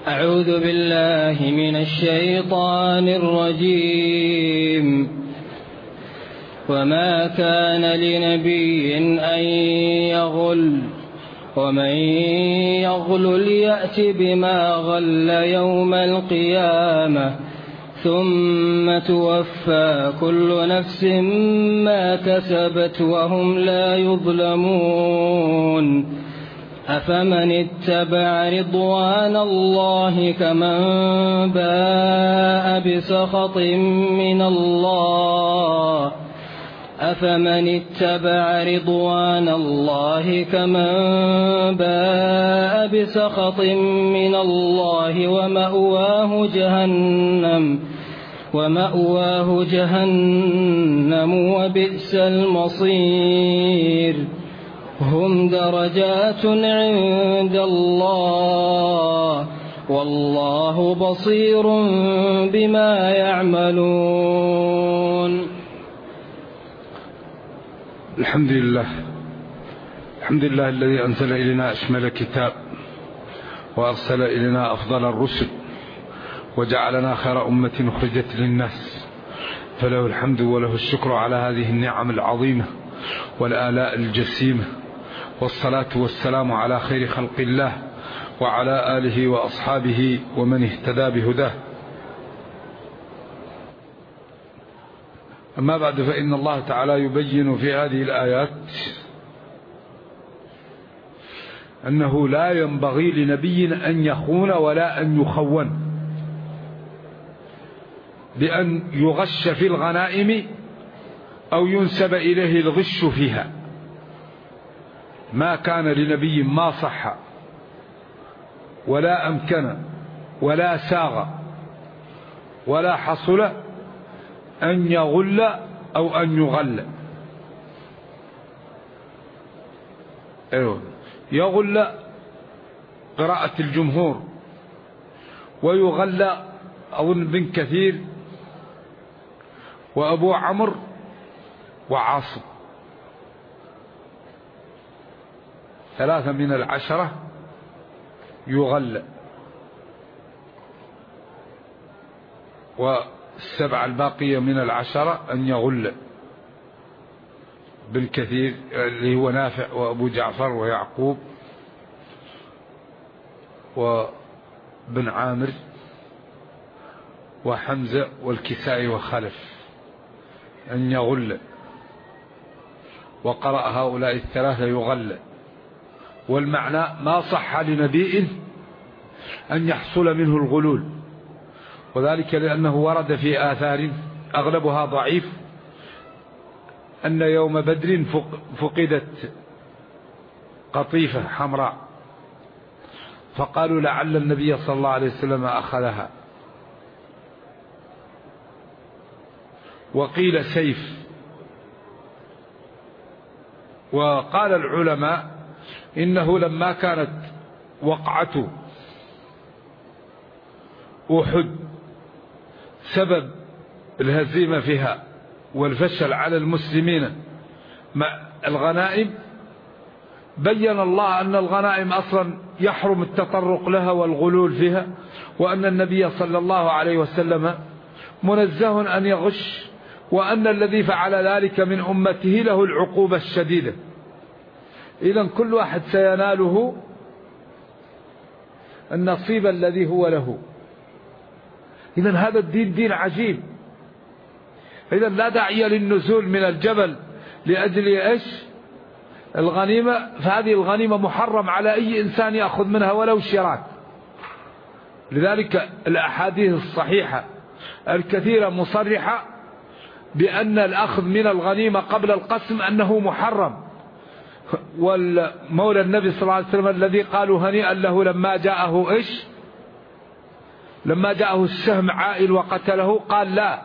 أعوذ بالله من الشيطان الرجيم. وما كان لنبي أن يغل ومن يغل يأت بما غل يوم القيامة ثم توفى كل نفس ما كسبت وهم لا يظلمون. أفمن اتبع رضوان الله كمن باء بسخط من الله ومأواه جهنم وبئس المصير. هم درجات عند الله والله بصير بما يعملون. الحمد لله الذي أنزل إلينا أشمل كتاب وأرسل إلينا أفضل الرسل وجعلنا خير أمة أخرجت للناس، فله الحمد وله الشكر على هذه النعم العظيمة والآلاء الجسيمة، والصلاة والسلام على خير خلق الله وعلى آله وأصحابه ومن اهتدى بهداه. أما بعد، فإن الله تعالى يبين في هذه الآيات أنه لا ينبغي لنبي أن يخون ولا أن يخون بأن يغش في الغنائم أو ينسب إليه الغش فيها. ما كان لنبي ما صح ولا أمكن ولا ساغ ولا حصل أن يغل أو أن يغل. يغل قراءة الجمهور، ويغل أظن بن كثير وأبو عمرو وعاصم، 3 من 10 يغل، و7 الباقية من 10 أن يغل. بن كثير اللي هو نافع وأبو جعفر ويعقوب وبن عامر وحمزة والكسائي وخلف أن يغل، وقرأ هؤلاء 3 يغل. والمعنى ما صح لنبي أن يحصل منه الغلول، وذلك لأنه ورد في آثار أغلبها ضعيف أن يوم بدر فقدت قطيفة حمراء، فقالوا لعل النبي صلى الله عليه وسلم أخذها، وقيل سيف. وقال العلماء إنه لما كانت وقعة أحد سبب الهزيمة فيها والفشل على المسلمين مع الغنائم، بين الله أن الغنائم أصلا يحرم التطرق لها والغلول فيها، وأن النبي صلى الله عليه وسلم منزه أن يغش، وأن الذي فعل ذلك من أمته له العقوبة الشديدة. إذن كل واحد سيناله النصيب الذي هو له. إذن هذا الدين دين عجيب. إذن لا داعي للنزول من الجبل لأجل إيش؟ الغنيمة. فهذه الغنيمة محرم على أي إنسان يأخذ منها ولو شراك. لذلك الأحاديث الصحيحة الكثيرة مصرحة بأن الأخذ من الغنيمة قبل القسم أنه محرم. والمولى النبي صلى الله عليه وسلم الذي قالوا هنيئا له لما جاءه إيش؟ لما جاءه السهم عائل وقتله، قال لا،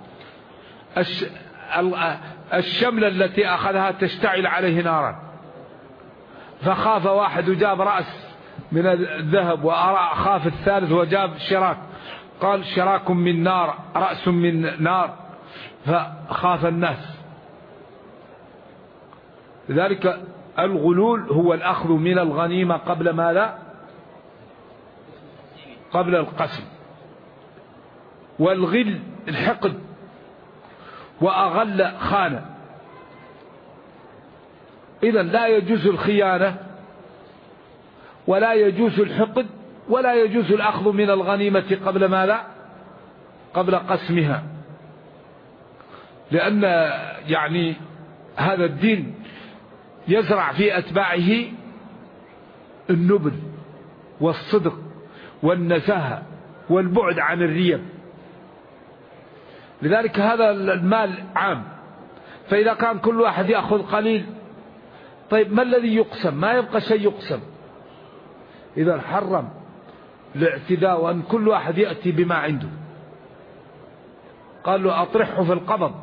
الشملة التي أخذها تشتعل عليه نارا، فخاف واحد وجاب رأس من الذهب، وخاف الثالث وجاب شراك، قال شراك من نار رأس من نار، فخاف الناس. لذلك الغلول هو الأخذ من الغنيمة قبل ما لا قبل القسم، والغل الحقد، وأغل خان. إذن لا يجوز الخيانة، ولا يجوز الحقد، ولا يجوز الأخذ من الغنيمة قبل ماذا؟ قبل قسمها. لأن يعني هذا الدين يزرع في أتباعه النبل والصدق والنزاهة والبعد عن الريب. لذلك هذا المال عام، فإذا كان كل واحد يأخذ قليل، طيب ما الذي يقسم؟ ما يبقى شيء يقسم. إذا حرم الاعتداء، وأن كل واحد يأتي بما عنده. قال له أطرحه في القبض،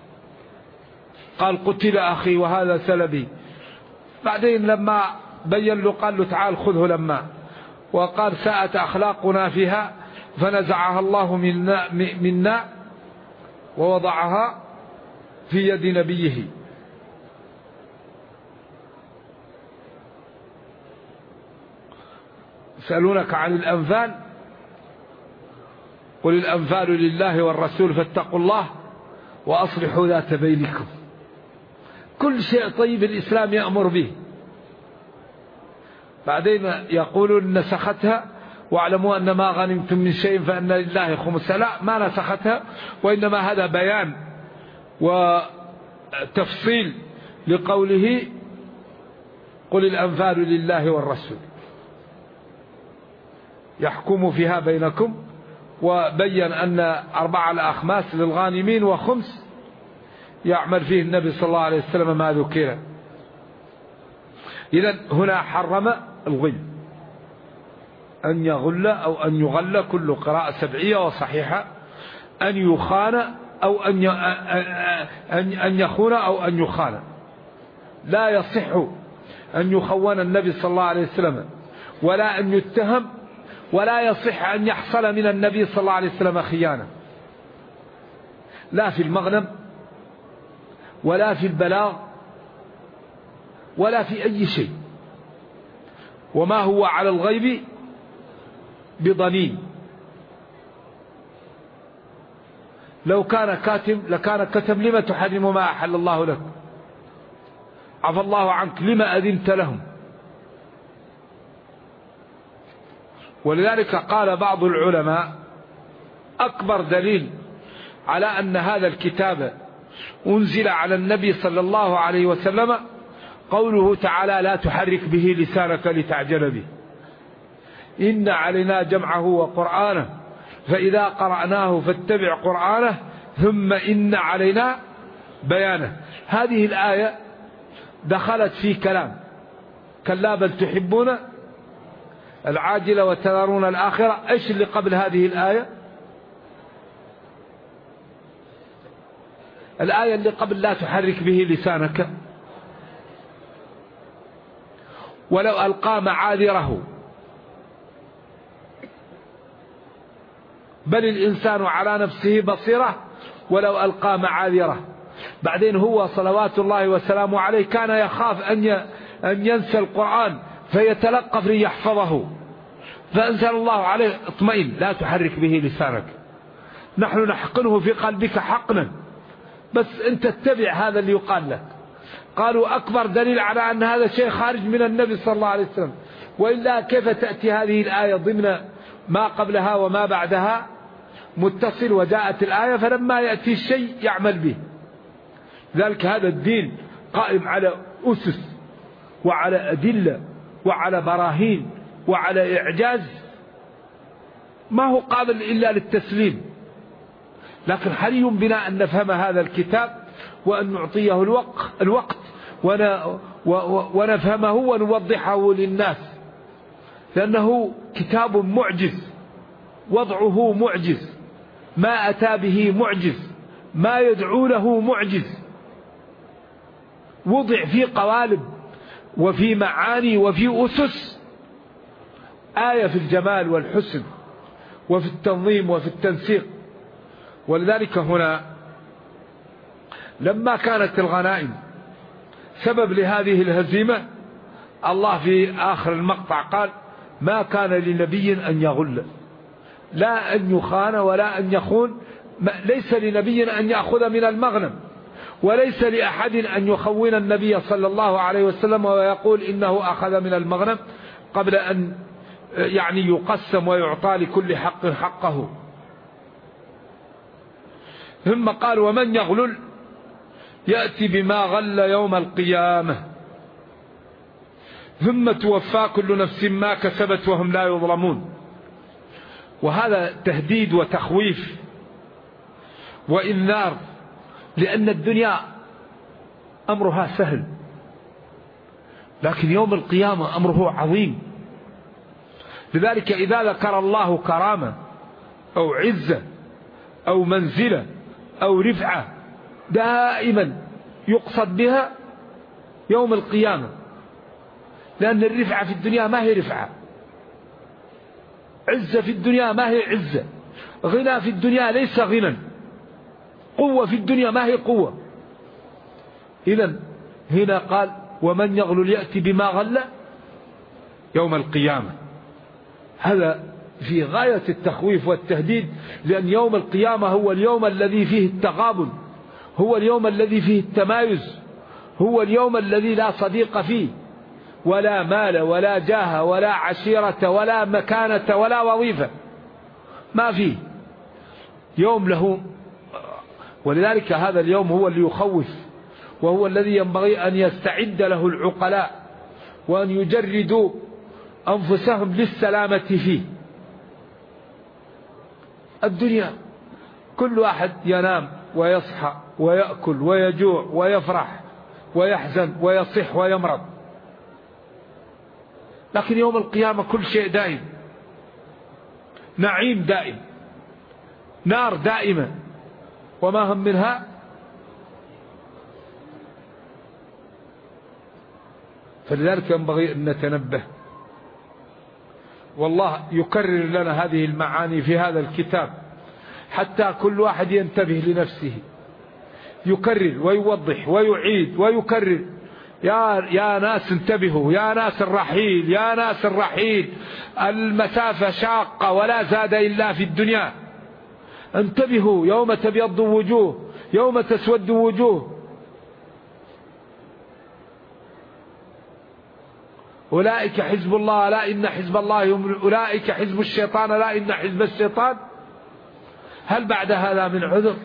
قال قتل أخي وهذا سلبي. بعدين لما بين له قال له تعال خذه لما، وقال ساءت أخلاقنا فيها، فنزعها الله منا ووضعها في يد نبيه. يسألونك عن الأنفال، قل الأنفال لله والرسول فاتقوا الله وأصلحوا ذات بينكم. كل شيء طيب الإسلام يأمر به. بعدين يقولون نسختها، واعلموا أن ما غنمتم من شيء فأن لله خمسه. لا، ما نسختها، وإنما هذا بيان وتفصيل لقوله قل الأنفال لله والرسول يحكم فيها بينكم. وبين أن 4 الأخماس للغانمين، وخمس يعمل فيه النبي صلى الله عليه وسلم ما ذكر. إذن هنا حرم الغل، أن يغل أو أن يغل، كل قراءة سبعية وصحيحة، أن يخان أو أن يخون أو أن يخان. لا يصح أن يخون النبي صلى الله عليه وسلم، ولا أن يتهم، ولا يصح أن يحصل من النبي صلى الله عليه وسلم خيانة، لا في المغنم ولا في البلاغ ولا في أي شيء. وما هو على الغيب بضنين. لو كان كاتم لكان كتم لما تحرم ما أحل الله لك، عفى الله عنك لما أذنت لهم. ولذلك قال بعض العلماء أكبر دليل على أن هذا الكتاب أنزل على النبي صلى الله عليه وسلم قوله تعالى لا تحرك به لسانك لتعجل به، إن علينا جمعه وقرآنه فإذا قرأناه فاتبع قرآنه ثم إن علينا بيانه. هذه الآية دخلت في كلام كلا بل تحبون العاجلة وتذرون الآخرة. إيش اللي قبل هذه الآية؟ الآية اللي قبل لا تحرك به لسانك. ولو ألقى معاذره بل الإنسان على نفسه بصيرة ولو ألقى معاذره. بعدين هو صلوات الله وسلامه عليه كان يخاف أن ينسى القرآن فيتلقف ليحفظه، فأنزل الله عليه اطمئن لا تحرك به لسانك، نحن نحقنه في قلبك حقنا، بس أنت اتبع هذا اللي يقال لك. قالوا أكبر دليل على أن هذا شيء خارج من النبي صلى الله عليه وسلم، وإلا كيف تأتي هذه الآية ضمن ما قبلها وما بعدها متصل، وجاءت الآية فلما يأتي الشيء يعمل به. ذلك هذا الدين قائم على أسس وعلى أدلة وعلى براهين وعلى إعجاز، ما هو قابل إلا للتسليم. لكن حري بنا أن نفهم هذا الكتاب وأن نعطيه الوقت ونفهمه ونوضحه للناس، لأنه كتاب معجز، وضعه معجز، ما أتى به معجز، ما يدعو له معجز، وضع في قوالب وفي معاني وفي أسس، آية في الجمال والحسن وفي التنظيم وفي التنسيق. ولذلك هنا لما كانت الغنائم سبب لهذه الهزيمة، الله في آخر المقطع قال ما كان لنبي أن يغل. لا أن يخان ولا أن يخون. ليس لنبي أن يأخذ من المغنم، وليس لأحد أن يخون النبي صلى الله عليه وسلم ويقول إنه أخذ من المغنم قبل أن يعني يقسم ويعطى لكل حق حقه. ثم قال ومن يغلل يأتي بما غل يوم القيامة ثم توفى كل نفس ما كسبت وهم لا يظلمون. وهذا تهديد وتخويف وإنذار، لأن الدنيا أمرها سهل، لكن يوم القيامة أمره عظيم. لذلك إذا ذكر الله كرامة أو عزة أو منزلة أو رفعة دائما يقصد بها يوم القيامة، لأن الرفعة في الدنيا ما هي رفعة، عزة في الدنيا ما هي عزة، غنى في الدنيا ليس غنى، قوة في الدنيا ما هي قوة. إذن هنا قال ومن يغلل يأتي بما غل يوم القيامة. هذا في غاية التخويف والتهديد، لأن يوم القيامة هو اليوم الذي فيه التغابن، هو اليوم الذي فيه التمايز، هو اليوم الذي لا صديق فيه ولا مال ولا جاه ولا عشيرة ولا مكانة ولا وظيفة، ما فيه يوم له. ولذلك هذا اليوم هو اللي يخوف، وهو الذي ينبغي أن يستعد له العقلاء وأن يجردوا أنفسهم للسلامة فيه. الدنيا كل واحد ينام ويصحى ويأكل ويجوع ويفرح ويحزن ويصح ويمرض، لكن يوم القيامة كل شيء دائم، نعيم دائم، نار دائمة وما هم منها. فلذلك ينبغي أن نتنبه. والله يكرر لنا هذه المعاني في هذا الكتاب حتى كل واحد ينتبه لنفسه، يكرر ويوضح ويعيد ويكرر. يا ناس انتبهوا، يا ناس الرحيل، يا ناس الرحيل، المسافة شاقة ولا زاد إلا في الدنيا. انتبهوا يوم تبيض وجوه يوم تسود وجوه. أولئك حزب الله لا إن حزب الله هم، أولئك حزب الشيطان لا إن حزب الشيطان. هل بعد هذا من عذر؟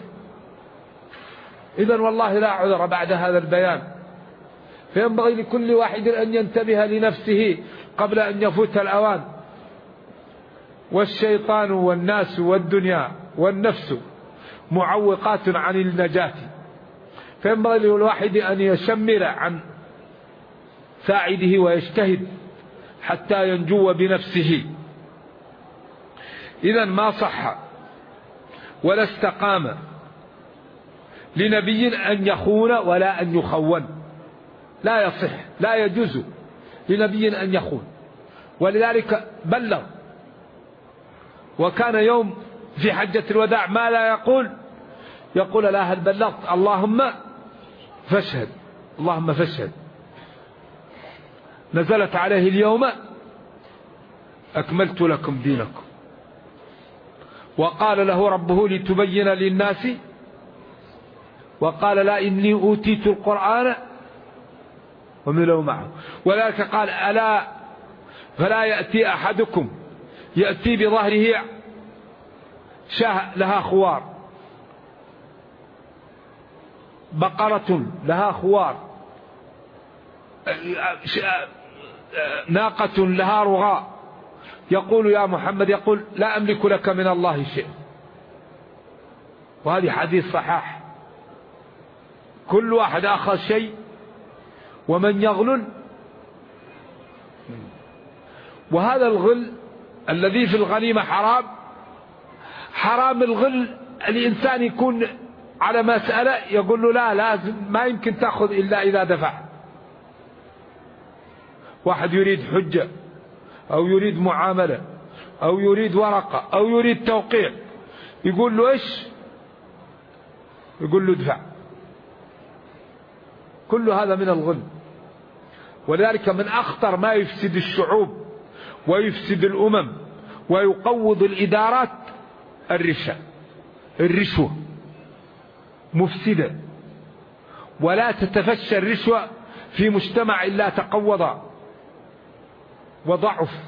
إذن والله لا عذر بعد هذا البيان. فينبغي لكل واحد أن ينتبه لنفسه قبل أن يفوت الأوان. والشيطان والناس والدنيا والنفس معوقات عن النجاة، فينبغي للواحد أن يشمر عن ساعده ويجتهد حتى ينجو بنفسه. إذن ما صح ولا استقام لنبي أن يخون ولا أن يخون، لا يصح، لا يجوز لنبي أن يخون. ولذلك بلغ، وكان يوم في حجة الوداع ما لا يقول لا هل بلغت؟ اللهم فاشهد، اللهم فاشهد. نزلت عليه اليوم أكملت لكم دينكم. وقال له ربه لتبين للناس، وقال لا إني أوتيت القرآن ومثله معه. ولذلك قال ألا فلا يأتي أحدكم يأتي بظهره شاة لها خوار، بقرة لها خوار، ناقة لها رغاء، يقول يا محمد، يقول لا أملك لك من الله شيء. وهذه حديث صحاح. كل واحد أخذ شيء. ومن يغلل، وهذا الغل الذي في الغنيمة حرام الغل. الإنسان يكون على مسألة يقول له لا لازم، ما يمكن تأخذ إلا إذا دفع. واحد يريد حجة أو يريد معاملة أو يريد ورقة أو يريد توقيع، يقول له إيش؟ يقول له ادفع. كل هذا من الغل. ولذلك من أخطر ما يفسد الشعوب ويفسد الأمم ويقوض الإدارات الرشوة مفسدة، ولا تتفشى الرشوة في مجتمع إلا تقوض وضعف.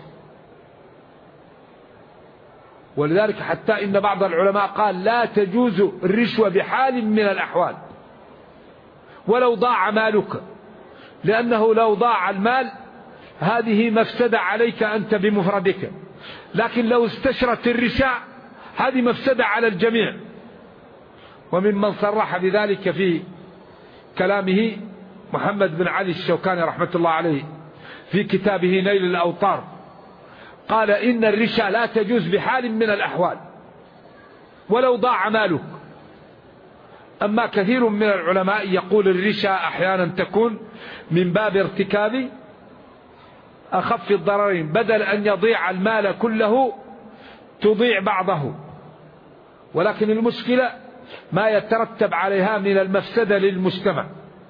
ولذلك حتى إن بعض العلماء قال لا تجوز الرشوة بحال من الأحوال ولو ضاع مالك، لأنه لو ضاع المال هذه مفسدة عليك أنت بمفردك، لكن لو استشرت الرشاء هذه مفسدة على الجميع. وممن صرح بذلك في كلامه محمد بن علي الشوكاني رحمة الله عليه في كتابه نيل الأوطار، قال إن الرشا لا تجوز بحال من الأحوال ولو ضاع مالك. أما كثير من العلماء يقول الرشا أحيانا تكون من باب ارتكاب أخف الضررين، بدل أن يضيع المال كله تضيع بعضه، ولكن المشكلة ما يترتب عليها من المفسدة للمجتمع.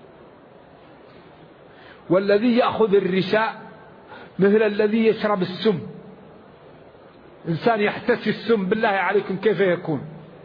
والذي يأخذ الرشاء مثل الذي يشرب السم، إنسان يحتسي السم بالله عليكم كيف يكون؟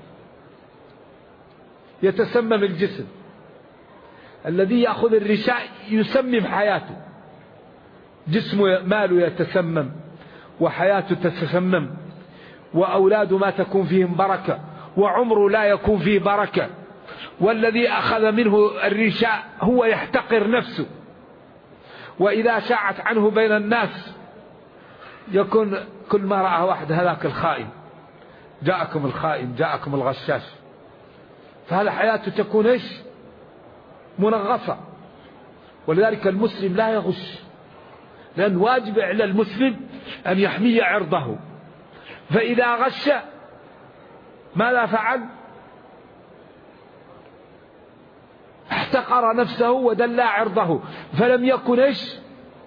يتسمم الجسم. الذي يأخذ الرشاء يسمم حياته، جسمه ماله يتسمم وحياته تتسمم وأولاده ما تكون فيهم بركة وعمره لا يكون فيه بركة. والذي أخذ منه الرشاء هو يحتقر نفسه، وإذا شاعت عنه بين الناس يكون كل ما رأى واحد هذاك الخائن، جاءكم الخائن، جاءكم الغشاش، فهذا حياته تكون إيش؟ منغصة. ولذلك المسلم لا يغش، لأن واجب على المسلم أن يحمي عرضه، فإذا غش ماذا فعل؟ احتقر نفسه ودلى عرضه، فلم يكن إيش؟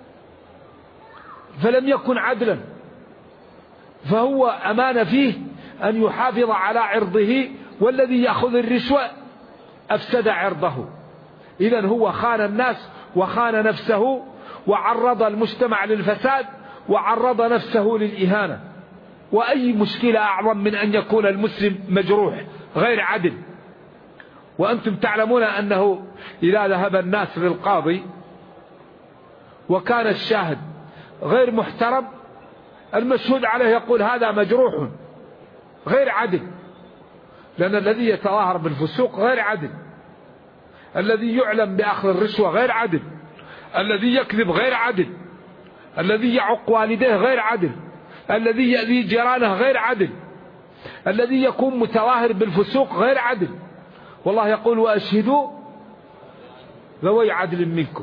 فلم يكن عدلا. فهو أمان فيه أن يحافظ على عرضه، والذي يأخذ الرشوة أفسد عرضه. إذن هو خان الناس وخان نفسه وعرض المجتمع للفساد وعرض نفسه للإهانة. وأي مشكلة أعظم من أن يكون المسلم مجروح غير عدل؟ وأنتم تعلمون أنه إذا ذهب الناس للقاضي وكان الشاهد غير محترم، المشهود عليه يقول هذا مجروح غير عدل، لأن الذي يتظاهر بالفسوق غير عدل، الذي يعلم بأخذ الرشوة غير عدل، الذي يكذب غير عدل، الذي يعق والديه غير عدل، الذي يأذي جيرانه غير عدل، الذي يكون متظاهر بالفسوق غير عدل. والله يقول وأشهدوا ذوي عدل منكم.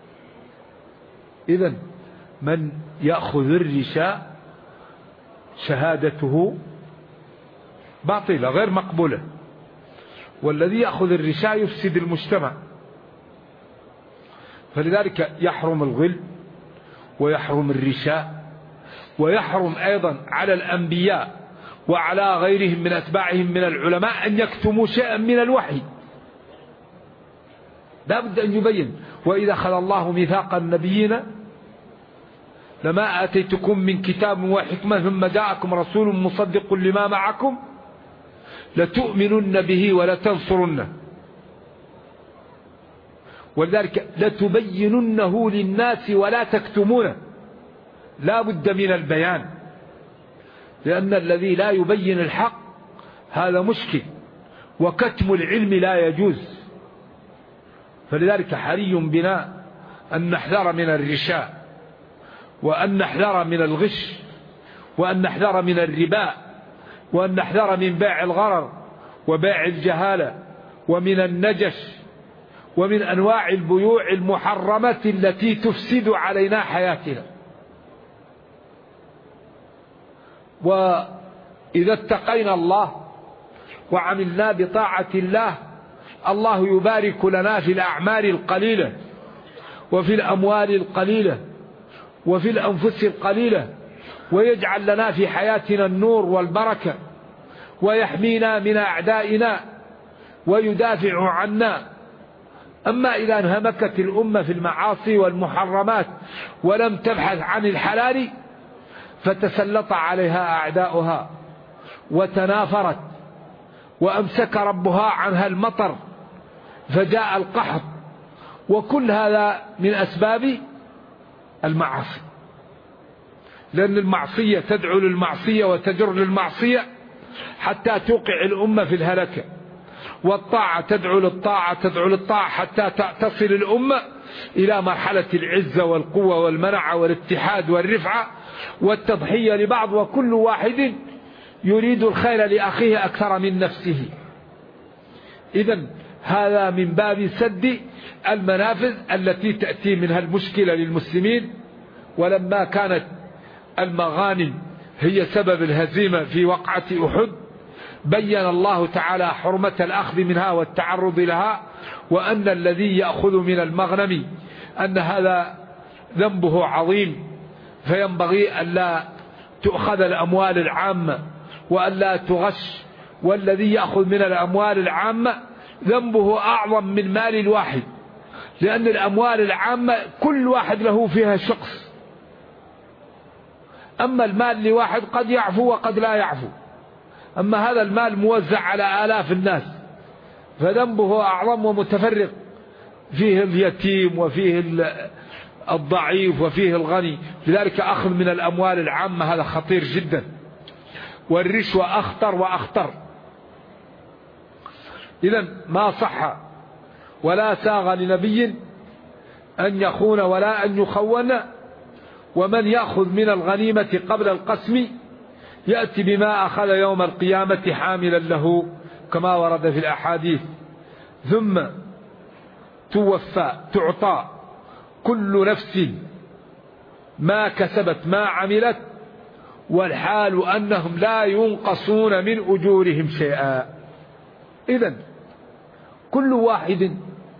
إذن من يأخذ الرشاء شهادته باطلة غير مقبولة، والذي يأخذ الرشاء يفسد المجتمع. فلذلك يحرم الغل ويحرم الرشاء، ويحرم أيضا على الأنبياء وعلى غيرهم من أتباعهم من العلماء أن يكتموا شيئا من الوحي، لا بد أن يبين. وإذا أخذ الله ميثاق النبيين لما آتيتكم من كتاب وحكمة ثم جاءكم رسول مصدق لما معكم لتؤمنن به ولتنصرنه، ولذلك لتبيننه للناس ولا تكتمونه، لا بد من البيان، لأن الذي لا يبين الحق هذا مشكل، وكتم العلم لا يجوز. فلذلك حري بنا أن نحذر من الرشاء، وأن نحذر من الغش، وأن نحذر من الربا، وأن نحذر من بيع الغرر وبيع الجهالة ومن النجش ومن أنواع البيوع المحرمة التي تفسد علينا حياتنا. وإذا اتقينا الله وعملنا بطاعة الله، الله يبارك لنا في الأعمال القليلة وفي الأموال القليلة وفي الأنفس القليلة، ويجعل لنا في حياتنا النور والبركة، ويحمينا من أعدائنا ويدافع عنا. أما إذا انهمكت الأمة في المعاصي والمحرمات ولم تبحث عن الحلال فتسلط عليها أعداؤها وتنافرت، وأمسك ربها عنها المطر فجاء القحط، وكل هذا من أسباب المعاصي، لأن المعصية تدعو للمعصية وتجر للمعصية حتى توقع الأمة في الهلكة، والطاعة تدعو للطاعة تدعو للطاعة حتى تصل الأمة إلى مرحلة العزة والقوة والمنعة والاتحاد والرفعة والتضحية لبعض، وكل واحد يريد الخير لأخيه أكثر من نفسه. إذن هذا من باب سد المنافذ التي تأتي منها المشكلة للمسلمين. ولما كانت المغانم هي سبب الهزيمة في وقعة أحد، بين الله تعالى حرمة الأخذ منها والتعرض لها، وأن الذي يأخذ من المغنم أن هذا ذنبه عظيم، فينبغي ألا تؤخذ الأموال العامة وألا تغش، والذي يأخذ من الأموال العامة ذنبه أعظم من مال الواحد، لأن الأموال العامة كل واحد له فيها شخص، أما المال لواحد قد يعفو وقد لا يعفو، أما هذا المال موزع على آلاف الناس فذنبه أعظم ومتفرق، فيه اليتيم وفيه الضعيف وفيه الغني. لذلك أخذ من الأموال العامة هذا خطير جدا، والرشوة أخطر وأخطر. إذن ما صح ولا ساغ لنبي أن يخون ولا أن يخون، ومن يأخذ من الغنيمة قبل القسم يأتي بما أخذ يوم القيامة حاملا له، كما ورد في الأحاديث. ثم توفى تعطى كل نفس ما كسبت ما عملت، والحال أنهم لا ينقصون من أجورهم شيئا. إذن كل واحد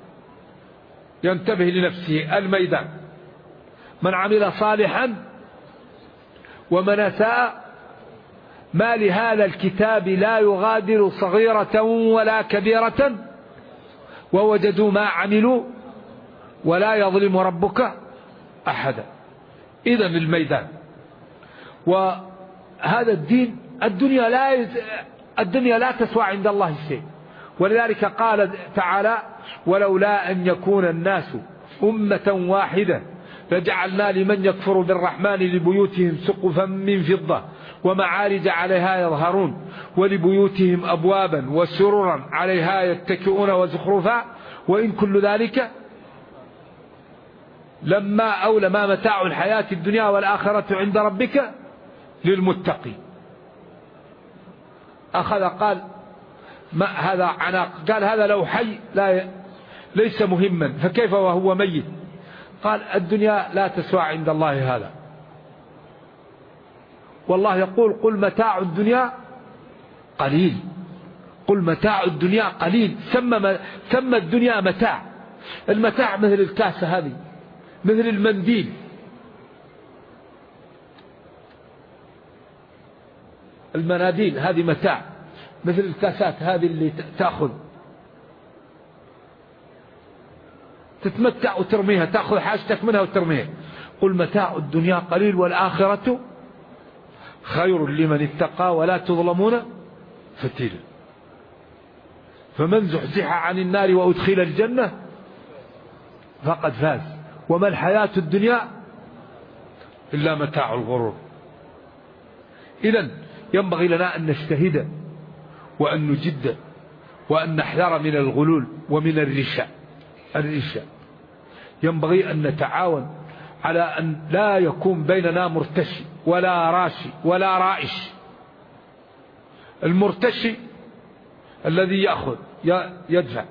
ينتبه لنفسه الميدان، من عمل صالحا ومن أساء، ما لهذا الكتاب لا يغادر صغيرة ولا كبيرة ووجدوا ما عملوا ولا يظلم ربك أحدا. إذن الميدان. وهذا الدين الدنيا لا تسوى عند الله شيء، ولذلك قال تعالى: ولولا أن يكون الناس أمة واحدة لجعلنا لمن يكفر بالرحمن لبيوتهم سقفا من فضة ومعارج عليها يظهرون ولبيوتهم أبوابا وسررا عليها يتكئون وزخرفا وإن كل ذلك لما متاع الحياة الدنيا والآخرة عند ربك للمتقين. قال ما هذا عناق، قال هذا لو حي ليس مهما، فكيف وهو ميت؟ قال الدنيا لا تسوى عند الله هذا، والله يقول: قل متاع الدنيا قليل، قل متاع الدنيا قليل. سمى الدنيا متاع. المتاع مثل الكاسة هذه، مثل المنديل، المناديل هذه متاع، مثل الكاسات هذه اللي تأخذ تتمتع وترميها، تأخذ حاجتك منها وترميها. قل متاع الدنيا قليل والآخرة خير لمن اتقى ولا تظلمون فتيلا. فمن زحزح عن النار وأدخل الجنة فقد فاز، وما الحياة الدنيا إلا متاع الغرور. إذن ينبغي لنا أن نجتهد وأن نجد وأن نحذر من الغلول ومن الرشاء. ينبغي أن نتعاون على أن لا يكون بيننا مرتشي ولا راشي ولا رائش. المرتشي الذي يأخذ يدفع،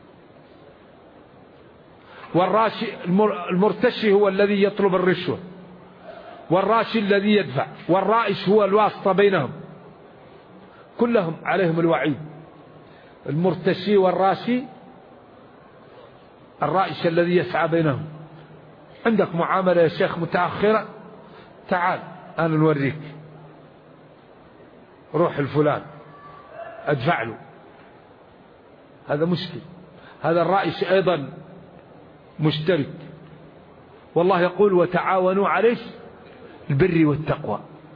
والراشي المرتشي هو الذي يطلب الرشوة، والراشي الذي يدفع، والرائش هو الواسطة بينهم، كلهم عليهم الوعيد. المرتشي والراشي، الرائش الذي يسعى بينهم. عندك معاملة يا شيخ متأخرة، تعال أنا نوريك، روح الفلان أدفع له، هذا مشكل. هذا الرائش أيضا مشترك. والله يقول: وتعاونوا على البر والتقوى.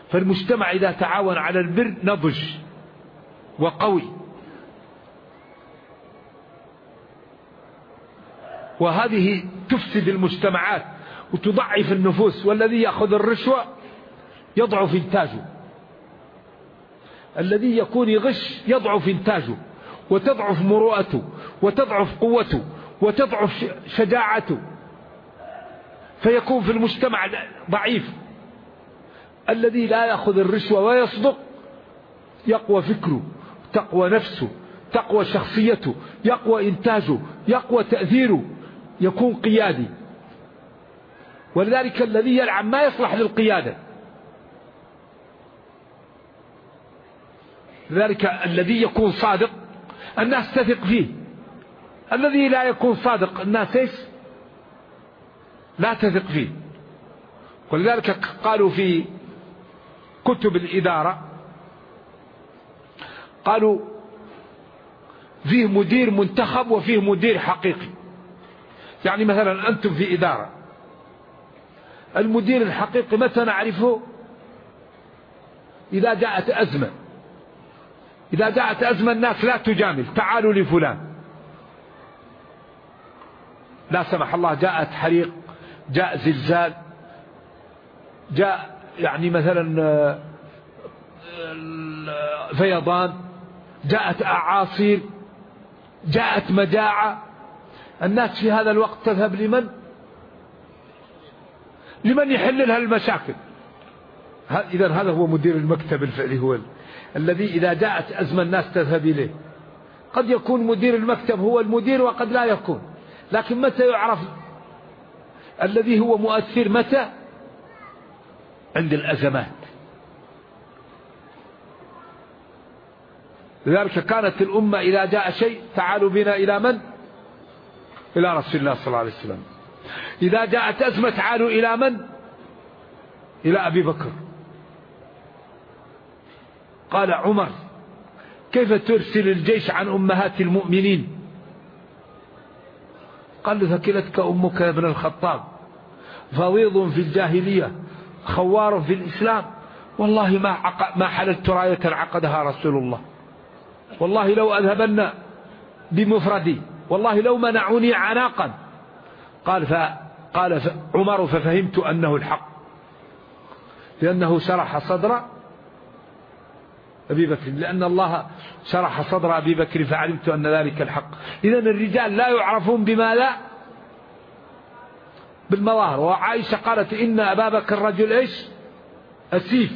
فالمجتمع إذا تعاون على البر نضج وقوي. وهذه تفسد المجتمعات وتضعف النفوس. والذي يأخذ الرشوة يضعف إنتاجه، الذي يكون يغش يضعف إنتاجه وتضعف مروءته وتضعف قوته وتضعف شجاعته، فيكون في المجتمع ضعيف. الذي لا يأخذ الرشوة ويصدق يقوى فكره، تقوى نفسه، تقوى شخصيته، يقوى إنتاجه، يقوى تأثيره، يكون قيادي. ولذلك الذي يلعب ما يصلح للقيادة. لذلك الذي يكون صادق الناس تثق فيه، الذي لا يكون صادق الناس لا تثق فيه. ولذلك قالوا في كتب الإدارة، قالوا فيه مدير منتخب وفيه مدير حقيقي. يعني مثلا أنتم في إدارة، المدير الحقيقي متى نعرفه؟ إذا جاءت أزمة. إذا جاءت أزمة الناس لا تجامل، تعالوا لفلان. لا سمح الله جاءت حريق، جاء زلزال، جاء يعني مثلا فيضان، جاءت أعاصير، جاءت مجاعة، الناس في هذا الوقت تذهب لمن يحل لها المشاكل. إذن هذا هو مدير المكتب الفعلي، هو الذي إذا جاءت أزمة الناس تذهب إليه. قد يكون مدير المكتب هو المدير وقد لا يكون، لكن متى يعرف الذي هو مؤثر؟ متى؟ عند الأزمات. لذلك كانت الأمة إذا جاء شيء تعالوا بنا إلى من؟ إلى رسول الله صلى الله عليه وسلم. إذا جاءت أزمة تعالوا إلى من؟ إلى أبي بكر. قال عمر: كيف ترسل الجيش عن أمهات المؤمنين؟ قال له: ثكلتك أمك يا ابن الخطاب، فويض في الجاهلية خوار في الإسلام، والله ما حللت راية عقدها رسول الله، والله لو أذهبن بمفردي، والله لو منعوني عناقا. قال عمر: ففهمت أنه الحق، لأنه شرح صدر أبي بكر، لأن الله شرح صدر أبي بكر فعلمت أن ذلك الحق. إذن الرجال لا يعرفون بما لا بالمظاهر. وعائشة قالت: إن أبا بكر رجل أسيف.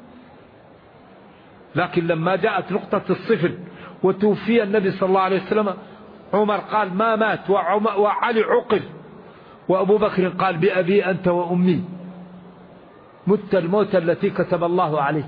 لكن لما جاءت نقطة الصفر وتوفي النبي صلى الله عليه وسلم، عمر قال: ما مات، وعلي عقل، وأبو بكر قال: بأبي أنت وأمي، مت الموت التي كتب الله عليك.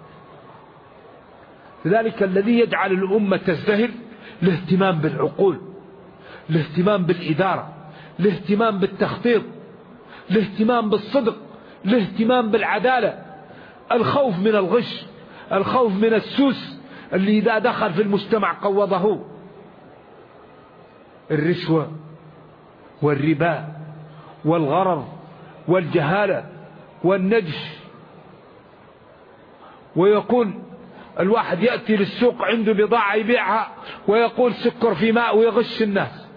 لذلك الذي يجعل الأمة تزدهر الاهتمام بالعقول، الاهتمام بالإدارة، الاهتمام بالتخطيط، الاهتمام بالصدق، الاهتمام بالعدالة، الخوف من الغش، الخوف من السوس اللي إذا دخل في المجتمع قوضه، الرشوة والربا والغرر والجهالة والنجش. ويكون الواحد يأتي للسوق عنده بضاعة يبيعها ويقول سكر في ماء ويغش الناس.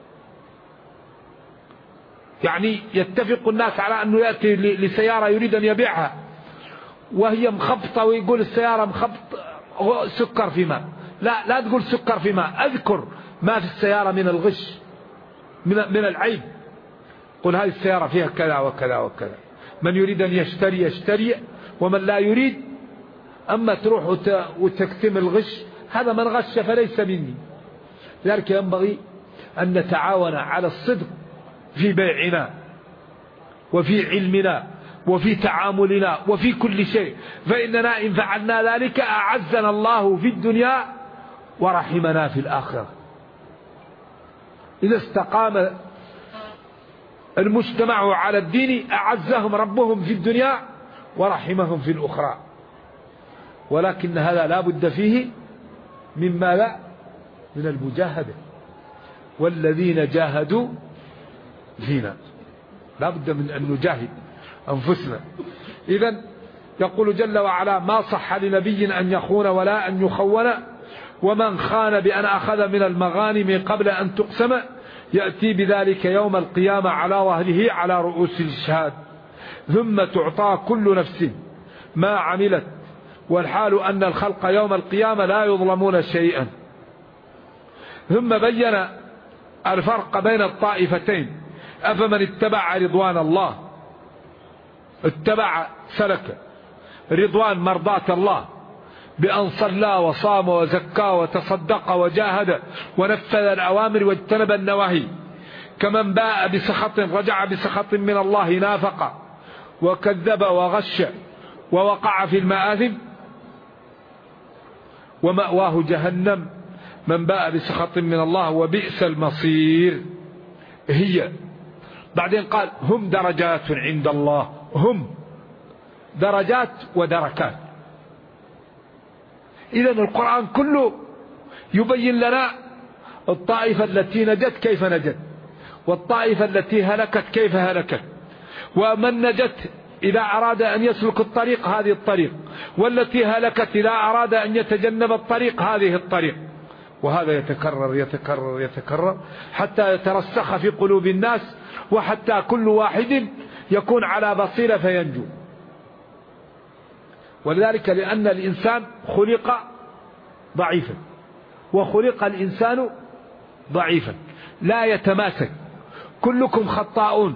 يعني يتفق الناس على أنه يأتي لسيارة يريد أن يبيعها وهي مخبطة ويقول السيارة مخبط سكر في ماء. لا تقول سكر في ماء، أذكر ما في السيارة من الغش، من العيب. قل هذه السيارة فيها كذا وكذا وكذا، من يريد أن يشتري ومن لا يريد. أما تروح وتكتم الغش، هذا من غش فليس مني. لذلك ينبغي أن نتعاون على الصدق في بيعنا وفي علمنا وفي تعاملنا وفي كل شيء، فإننا إن فعلنا ذلك أعزنا الله في الدنيا ورحمنا في الآخرة. إذا استقام المجتمع على الدين أعزهم ربهم في الدنيا ورحمهم في الأخرى. ولكن هذا لا بد فيه مما لا من المجاهدة، والذين جاهدوا فينا، لا بد من أن نجاهد أنفسنا. إذن يقول جل وعلا: ما صح لنبي أن يخون ولا أن يخون، ومن خان بأن أخذ من المغانم قبل أن تقسم يأتي بذلك يوم القيامة على ظهره على رؤوس الأشهاد، ثم تعطى كل نفس ما عملت، والحال أن الخلق يوم القيامة لا يظلمون شيئا. ثم بين الفرق بين الطائفتين: أفمن اتبع رضوان الله، اتبع سلك رضوان مرضاة الله بأن صلى وصام وزكى وتصدق وجاهد ونفذ الأوامر واجتنب النواهي، كمن باء بسخط رجع بسخط من الله نافق وكذب وغش ووقع في المآثم ومأواه جهنم، من باء بسخط من الله وبئس المصير. هي بعدين قال: هم درجات عند الله. هم درجات ودركات. إذن القرآن كله يبين لنا الطائفة التي نجت كيف نجت، والطائفة التي هلكت كيف هلكت، ومن نجت إذا أراد أن يسلك الطريق هذه الطريق، والتي هلكت إذا أراد أن يتجنب الطريق هذه الطريق. وهذا يتكرر يتكرر يتكرر حتى يترسخ في قلوب الناس، وحتى كل واحد يكون على بصيرة فينجو. ولذلك لأن الإنسان خلق ضعيفا، وخلق الإنسان ضعيفا لا يتماسك، كلكم خطاؤون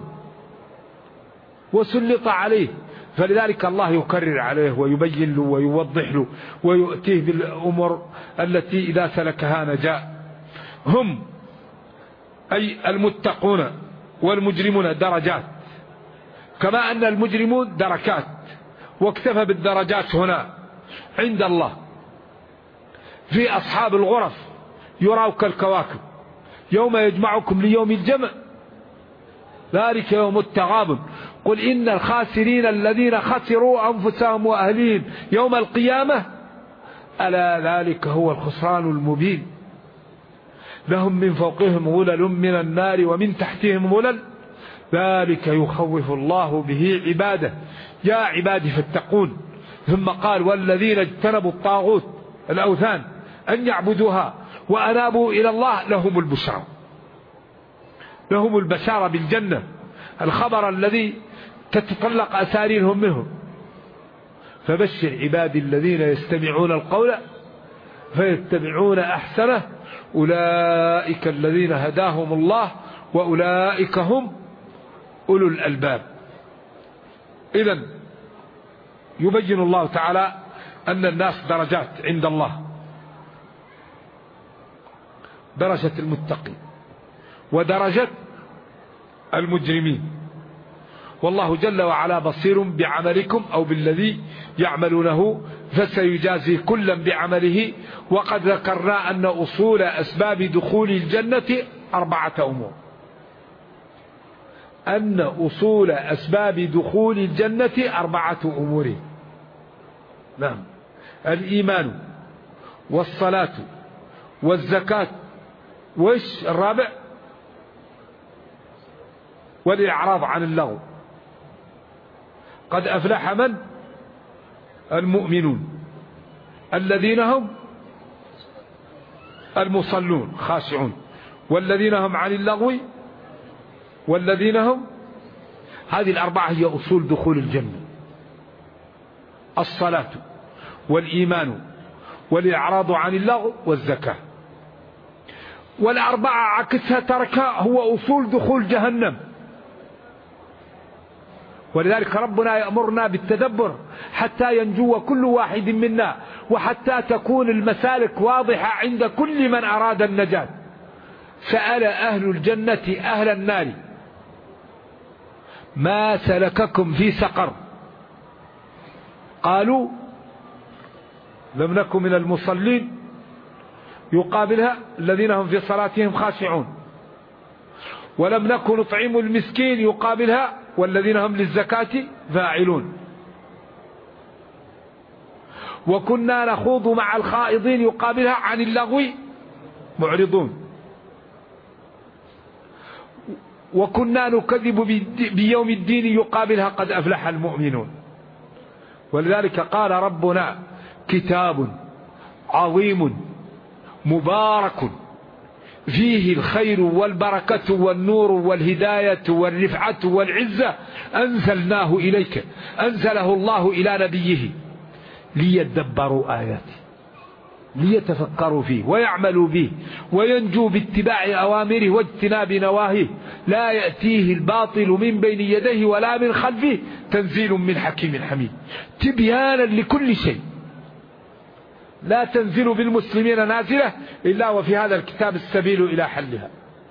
وسلط عليه، فلذلك الله يكرر عليه ويبين له ويوضح له ويؤتيه بالأمور التي إذا سلكها نجا. هم أي المتقون والمجرمون درجات، كما أن المجرمون دركات، واكتفى بالدرجات هنا عند الله. في أصحاب الغرف يراوا كالكواكب يوم يجمعكم ليوم الجمع ذلك يوم التغابن، قل إن الخاسرين الذين خسروا أنفسهم وأهليهم يوم القيامة ألا ذلك هو الخسران المبين. لهم من فوقهم غلل من النار ومن تحتهم غلل ذلك يخوف الله به عباده يا عبادي فاتقون. ثم قال: والذين اجتنبوا الطاغوت الأوثان أن يعبدوها وأنابوا إلى الله لهم البشرى، لهم البشارة بالجنة، الخبر الذي تتطلق أساريرهم منه. فبشر عبادي الذين يستمعون القول فيتبعون أحسنه أولئك الذين هداهم الله وأولئك هم أولو الألباب. إذن يبين الله تعالى أن الناس درجات عند الله: درجة المتقين ودرجة المجرمين. والله جل وعلا بصير بعملكم أو بالذي يعملونه فسيجازي كلا بعمله. وقد ذكرنا أن أصول أسباب دخول الجنة 4 أمور، أن أصول أسباب دخول الجنة 4 أمور. نعم: الإيمان والصلاة والزكاة، وإيش الرابع؟ والإعراض عن اللغو. قد أفلح من؟ المؤمنون الذين هم المصلون خاشعون، والذين هم عن اللغو، والذين هم. هذه 4 هي أصول دخول الجنة: الصلاة والإيمان والإعراض عن اللغو والزكاة. 4 عكسها تركها هو أصول دخول جهنم. ولذلك ربنا يأمرنا بالتدبر حتى ينجو كل واحد منا، وحتى تكون المسالك واضحة عند كل من أراد النجاة. سأل أهل الجنة أهل النار: ما سلككم في سقر؟ قالوا: لم نكن من المصلين، يقابلها الذين هم في صلاتهم خاشعون. ولم نكن نطعم المسكين، يقابلها والذين هم للزكاة فاعلون. وكنا نخوض مع الخائضين، يقابلها عن اللغو معرضون. وكنا نكذب بيوم الدين، يقابلها قد أفلح المؤمنون. ولذلك قال ربنا: كتاب عظيم مبارك فيه الخير والبركة والنور والهداية والرفعة والعزة أنزلناه إليك، أنزله الله إلى نبيه ليدبروا آياته، ليتفكروا فيه ويعملوا به وينجوا باتباع أوامره واجتناب نواهيه، لا يأتيه الباطل من بين يديه ولا من خلفه، تنزيل من حكيم حميد. تبيانا لكل شيء، لا تنزل بالمسلمين نازلة إلا وفي هذا الكتاب السبيل إلى حلها.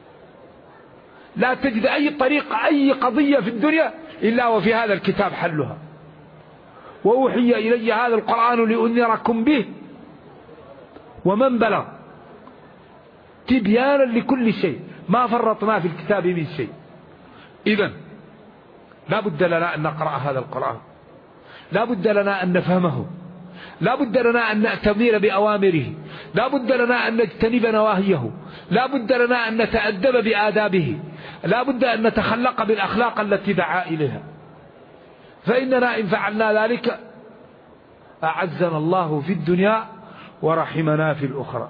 لا تجد أي طريقة، أي قضية في الدنيا إلا وفي هذا الكتاب حلها. وأوحي إلي هذا القرآن لأنذركم به ومن بلغ، تبيانا لكل شيء، ما فرطنا في الكتاب من شيء. إذن لا بد لنا أن نقرأ هذا القرآن، لا بد لنا أن نفهمه، لا بد لنا أن نأتمر بأوامره، لا بد لنا أن نجتنب نواهيه، لا بد لنا أن نتأدب بآدابه، لا بد أن نتخلق بالأخلاق التي دعا إليها. فإننا إن فعلنا ذلك أعزنا الله في الدنيا ورحمنا في الأخرى.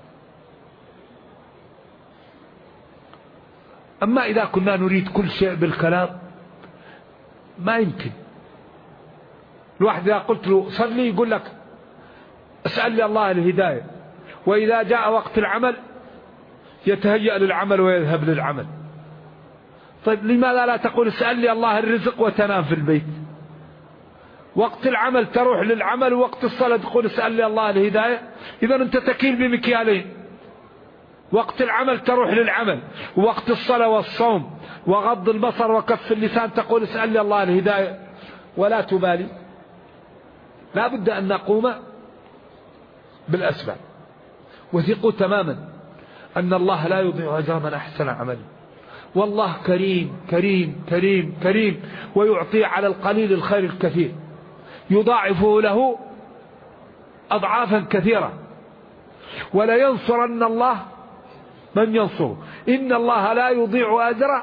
أما إذا كنا نريد كل شيء بالكلام ما يمكن. الواحد إذا قلت له صلي يقول لك اسأل لي الله الهداية، وإذا جاء وقت العمل يتهيأ للعمل ويذهب للعمل. طيب لماذا لا تقول اسأل لي الله الرزق وتنام في البيت؟ وقت العمل تروح للعمل، ووقت الصلاة تقول اسأل لي الله الهداية. إذا أنت تكيل بمكيالين، وقت العمل تروح للعمل، ووقت الصلاة والصوم وغض البصر وكف اللسان تقول اسأل لي الله الهداية ولا تبالي. لا بد أن نقوم بالأسباب، وثقوا تماما أن الله لا يضيع أجر من أحسن عملا. والله كريم كريم كريم كريم، ويعطي على القليل الخير الكثير، يضاعفه له أضعافا كثيرة، ولا ينصرن الله من ينصره، إن الله لا يضيع أجر.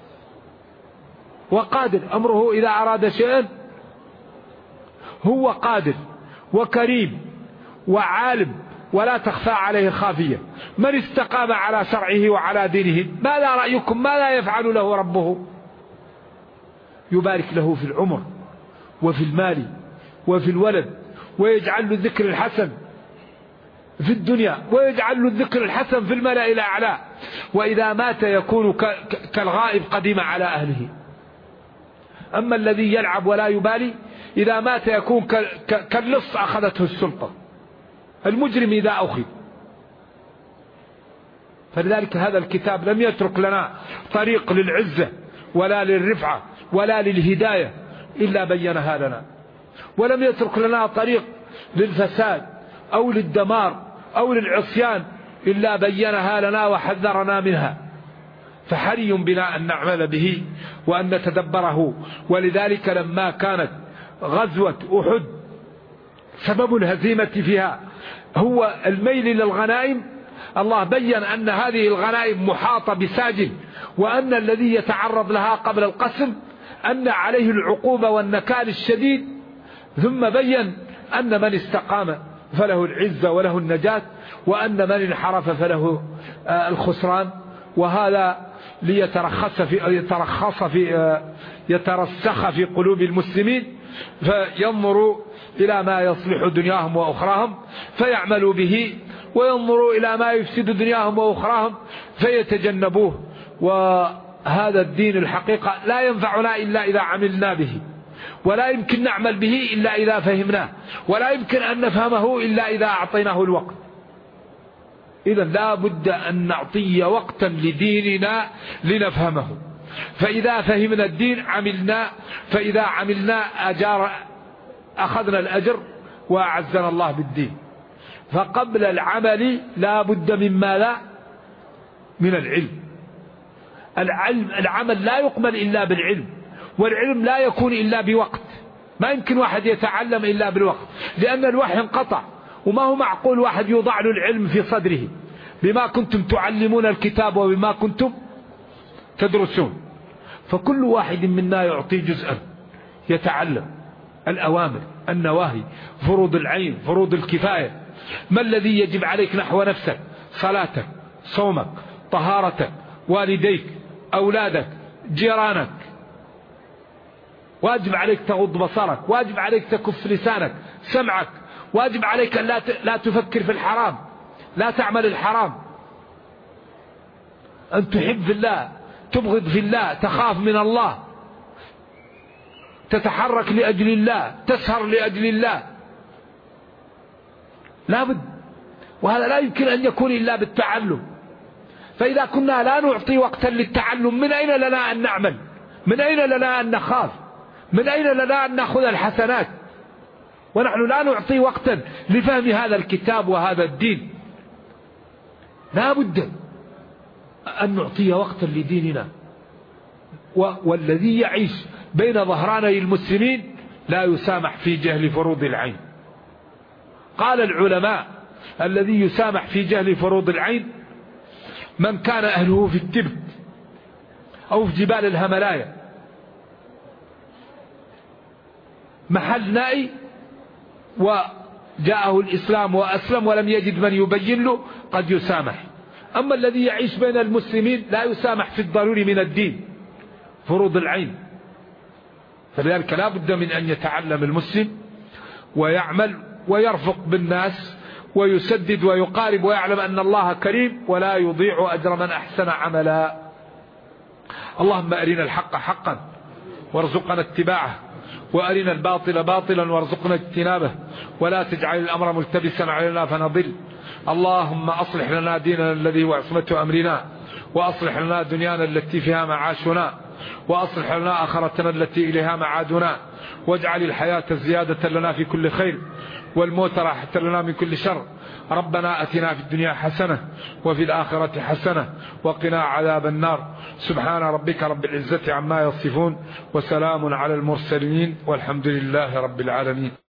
وقادر، أمره إذا أراد شيئا هو قادر وكريم وعالم، ولا تخفى عليه خافية. من استقام على شرعه وعلى دينه ماذا رأيكم ماذا يفعل له ربه؟ يبارك له في العمر وفي المال وفي الولد، ويجعل له الذكر الحسن في الدنيا، ويجعل له الذكر الحسن في الملأ الأعلى. وإذا مات يكون كالغائب قديم على أهله. أما الذي يلعب ولا يبالي إذا مات يكون كاللص أخذته السلطة، المجرم إذا أخذ. فلذلك هذا الكتاب لم يترك لنا طريق للعزة ولا للرفعة ولا للهداية إلا بينها لنا، ولم يترك لنا طريق للفساد أو للدمار أو للعصيان إلا بينها لنا وحذرنا منها. فحري بنا أن نعمل به وأن نتدبره. ولذلك لما كانت غزوة أحد سبب الهزيمة فيها هو الميل للغنائم، الله بيّن أن هذه الغنائم محاطة بساجن، وأن الذي يتعرض لها قبل القسم أن عليه العقوبة والنكال الشديد. ثم بيّن أن من استقام فله العزة وله النجاة، وأن من انحرف فله الخسران. وهذا يترسخ في قلوب المسلمين، فينظروا إلى ما يصلح دنياهم وأخراهم فيعملوا به، وينظروا إلى ما يفسد دنياهم وأخراهم فيتجنبوه. وهذا الدين الحقيقة لا ينفعنا إلا إذا عملنا به، ولا يمكن نعمل به إلا إذا فهمناه، ولا يمكن أن نفهمه إلا إذا أعطيناه الوقت. إذا لا بد أن نعطي وقتا لديننا لنفهمه. فإذا فهمنا الدين عملنا، فإذا عملنا أخذنا الأجر وأعزنا الله بالدين. فقبل العمل لا بد من ماذا؟ من العلم. العمل لا يقبل إلا بالعلم، والعلم لا يكون إلا بوقت. ما يمكن واحد يتعلم إلا بالوقت، لأن الوحي انقطع، وما هو معقول واحد يوضع له العلم في صدره. بما كنتم تعلمون الكتاب وبما كنتم تدرسون. فكل واحد منا يعطي جزءا يتعلم. الأوامر، النواهي، فروض العين، فروض الكفاية. ما الذي يجب عليك نحو نفسك؟ صلاتك، صومك، طهارتك، والديك، أولادك، جيرانك. واجب عليك تغض بصرك، واجب عليك تكف لسانك، سمعك، واجب عليك أن لا تفكر في الحرام، لا تعمل الحرام، أن تحب في الله، تبغض في الله، تخاف من الله، تتحرك لأجل الله، تسهر لأجل الله. لا بد، وهذا لا يمكن أن يكون إلا بالتعلم. فإذا كنا لا نعطي وقتا للتعلم، من أين لنا أن نعمل؟ من أين لنا أن نخاف؟ من أين لنا أن نأخذ الحسنات ونحن لا نعطي وقتا لفهم هذا الكتاب وهذا الدين؟ لا بد أن نعطي وقتا لديننا. والذي يعيش بين ظهراني المسلمين لا يسامح في جهل فروض العين. قال العلماء: الذي يسامح في جهل فروض العين من كان أهله في التبت أو في جبال الهملايا محل نائي، وجاءه الإسلام وأسلم ولم يجد من يبين له، قد يسامح. أما الذي يعيش بين المسلمين لا يسامح في الضروري من الدين، فروض العين. فلذلك لا بد من أن يتعلم المسلم ويعمل ويرفق بالناس ويسدد ويقارب، ويعلم أن الله كريم ولا يضيع أجر من أحسن عملا. اللهم أرنا الحق حقا وارزقنا اتباعه، وأرنا الباطل باطلا وارزقنا اجتنابه، ولا تجعل الأمر ملتبسا علينا فنضل. اللهم أصلح لنا ديننا الذي هو عصمة أمرنا، وأصلح لنا دنيانا التي فيها معاشنا، وأصلح لنا آخرتنا التي إليها معادنا، واجعل الحياة زيادة لنا في كل خير، والموت راحة لنا من كل شر. ربنا أتنا في الدنيا حسنة وفي الآخرة حسنة وقنا عذاب النار. سبحان ربك رب العزة عما يصفون، وسلام على المرسلين، والحمد لله رب العالمين.